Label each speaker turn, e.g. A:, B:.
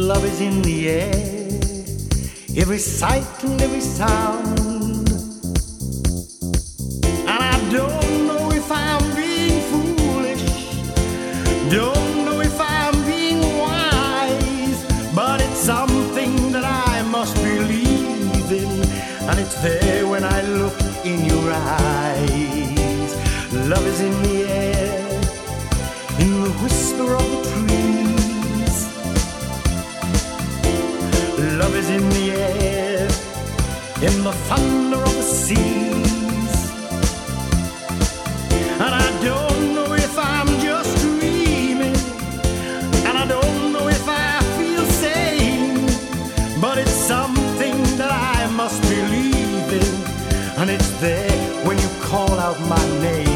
A: Love is in the air, every sight and every sound. And I don't know if I'm being foolish, don't know if I'm being wise, but it's something that I must believe in, and it's there when I look in your eyes. Love is in the air, in the whisper of the trees. Love is in the air, in the thunder of the seas. And I don't know if I'm just dreaming, and I don't know if I feel sane, but it's something that I must believe in, and it's there when you call out my name.